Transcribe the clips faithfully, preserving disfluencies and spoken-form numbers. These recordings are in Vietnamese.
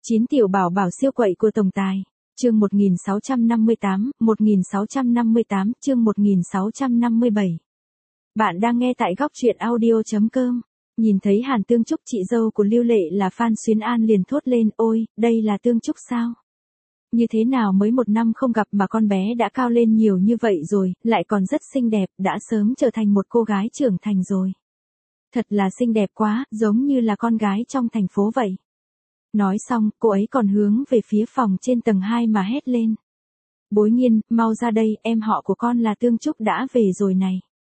Chín tiểu bảo bảo siêu quậy của tổng tài. Chương một nghìn sáu trăm năm mươi tám, một nghìn sáu trăm năm mươi tám, chương một nghìn sáu trăm năm mươi bảy. Bạn đang nghe tại góc truyện audio chấm com. Nhìn thấy Hàn Tương Trúc, chị dâu của Lưu Lệ là Phan Xuyến An liền thốt lên, ôi, đây là Tương Trúc sao? Như thế nào mới một năm không gặp mà con bé đã cao lên nhiều như vậy rồi, lại còn rất xinh đẹp, đã sớm trở thành một cô gái trưởng thành rồi. Thật là xinh đẹp quá, giống như là con gái trong thành phố vậy. Nói xong, cô ấy còn hướng về phía phòng trên tầng hai mà hét lên. Bối Nhiên, mau ra đây, em họ của con là Tương Trúc đã về rồi này.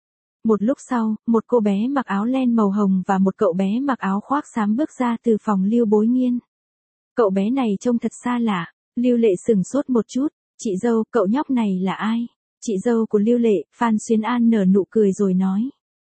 Một lúc sau, một cô bé mặc áo len màu hồng và một cậu bé mặc áo khoác xám bước ra từ phòng Lưu Bối Nhiên. Cậu bé này trông thật xa lạ, Lưu Lệ sửng sốt một chút, chị dâu, cậu nhóc này là ai? Chị dâu của Lưu Lệ, Phan Xuyến An nở nụ cười rồi nói.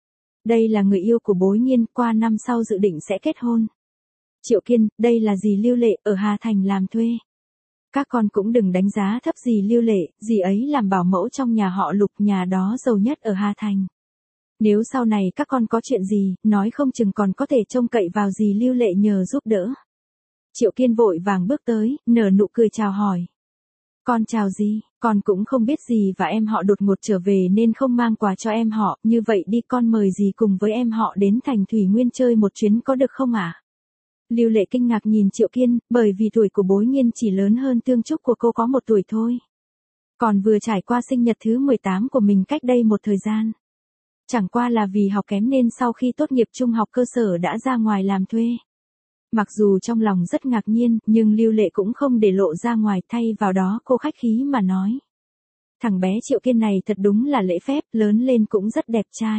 Đây là người yêu của Bối Nhiên, qua năm sau dự định sẽ kết hôn. Triệu Kiên, đây là dì Lưu Lệ, ở Hà Thành làm thuê. Các con cũng đừng đánh giá thấp dì Lưu Lệ, dì ấy làm bảo mẫu trong nhà họ Lục, nhà đó giàu nhất ở Hà Thành. Nếu sau này các con có chuyện gì, nói không chừng còn có thể trông cậy vào dì Lưu Lệ nhờ giúp đỡ. Triệu Kiên vội vàng bước tới, nở nụ cười chào hỏi. Con chào dì, con cũng không biết dì và em họ đột ngột trở về nên không mang quà cho em họ, như vậy đi con mời dì cùng với em họ đến thành Thủy Nguyên chơi một chuyến có được không ạ? À? Lưu Lệ kinh ngạc nhìn Triệu Kiên, bởi vì tuổi của Bối Nhiên chỉ lớn hơn Tương Trúc của cô có một tuổi thôi. Còn vừa trải qua sinh nhật thứ mười tám của mình cách đây một thời gian. Chẳng qua là vì học kém nên sau khi tốt nghiệp trung học cơ sở đã ra ngoài làm thuê. Mặc dù trong lòng rất ngạc nhiên, nhưng Lưu Lệ cũng không để lộ ra ngoài, thay vào đó cô khách khí mà nói. Thằng bé Triệu Kiên này thật đúng là lễ phép, lớn lên cũng rất đẹp trai.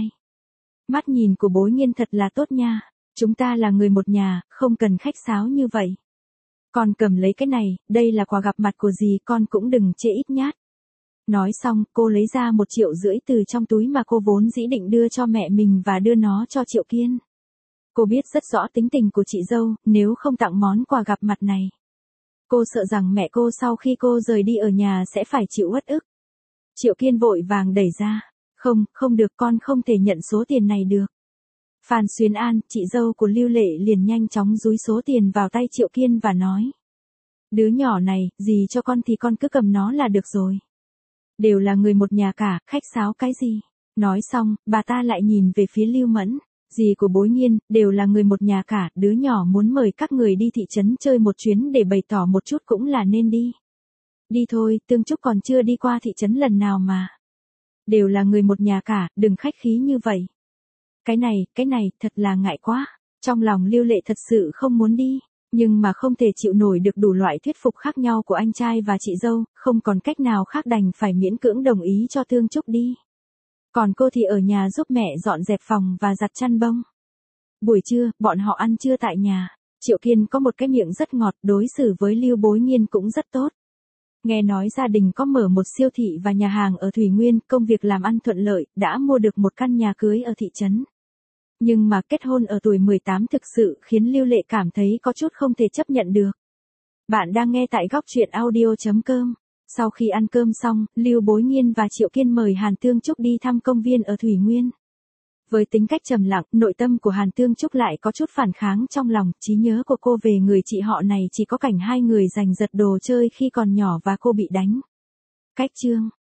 Mắt nhìn của Bối Nhiên thật là tốt nha. Chúng ta là người một nhà, không cần khách sáo như vậy. Con cầm lấy cái này, đây là quà gặp mặt của dì, con cũng đừng chê ít nhát. Nói xong, cô lấy ra một triệu rưỡi từ trong túi mà cô vốn dĩ định đưa cho mẹ mình và đưa nó cho Triệu Kiên. Cô biết rất rõ tính tình của chị dâu, nếu không tặng món quà gặp mặt này. Cô sợ rằng mẹ cô sau khi cô rời đi ở nhà sẽ phải chịu uất ức. Triệu Kiên vội vàng đẩy ra. Không, không được, con không thể nhận số tiền này được. Phan Xuyến An, chị dâu của Lưu Lệ liền nhanh chóng dúi số tiền vào tay Triệu Kiên và nói. Đứa nhỏ này, gì cho con thì con cứ cầm nó là được rồi. Đều là người một nhà cả, khách sáo cái gì. Nói xong, bà ta lại nhìn về phía Lưu Mẫn. Dì của Bối Nhiên, đều là người một nhà cả, đứa nhỏ muốn mời các người đi thị trấn chơi một chuyến để bày tỏ một chút cũng là nên đi. Đi thôi, Tương Trúc còn chưa đi qua thị trấn lần nào mà. Đều là người một nhà cả, đừng khách khí như vậy. Cái này, cái này, thật là ngại quá. Trong lòng Lưu Lệ thật sự không muốn đi, nhưng mà không thể chịu nổi được đủ loại thuyết phục khác nhau của anh trai và chị dâu, không còn cách nào khác đành phải miễn cưỡng đồng ý cho Tương Trúc đi. Còn cô thì ở nhà giúp mẹ dọn dẹp phòng và giặt chăn bông. Buổi trưa, bọn họ ăn trưa tại nhà. Triệu Kiên có một cái miệng rất ngọt, đối xử với Lưu Bối Nhiên cũng rất tốt. Nghe nói gia đình có mở một siêu thị và nhà hàng ở Thủy Nguyên, công việc làm ăn thuận lợi, đã mua được một căn nhà cưới ở thị trấn. Nhưng mà kết hôn ở tuổi mười tám thực sự khiến Lưu Lệ cảm thấy có chút không thể chấp nhận được. Bạn đang nghe tại góc truyện audio chấm com. Sau khi ăn cơm xong, Lưu Bối Nhiên và Triệu Kiên mời Hàn Tương Trúc đi thăm công viên ở Thủy Nguyên. Với tính cách trầm lặng, nội tâm của Hàn Tương Trúc lại có chút phản kháng trong lòng, trí nhớ của cô về người chị họ này chỉ có cảnh hai người giành giật đồ chơi khi còn nhỏ và cô bị đánh. Cách chương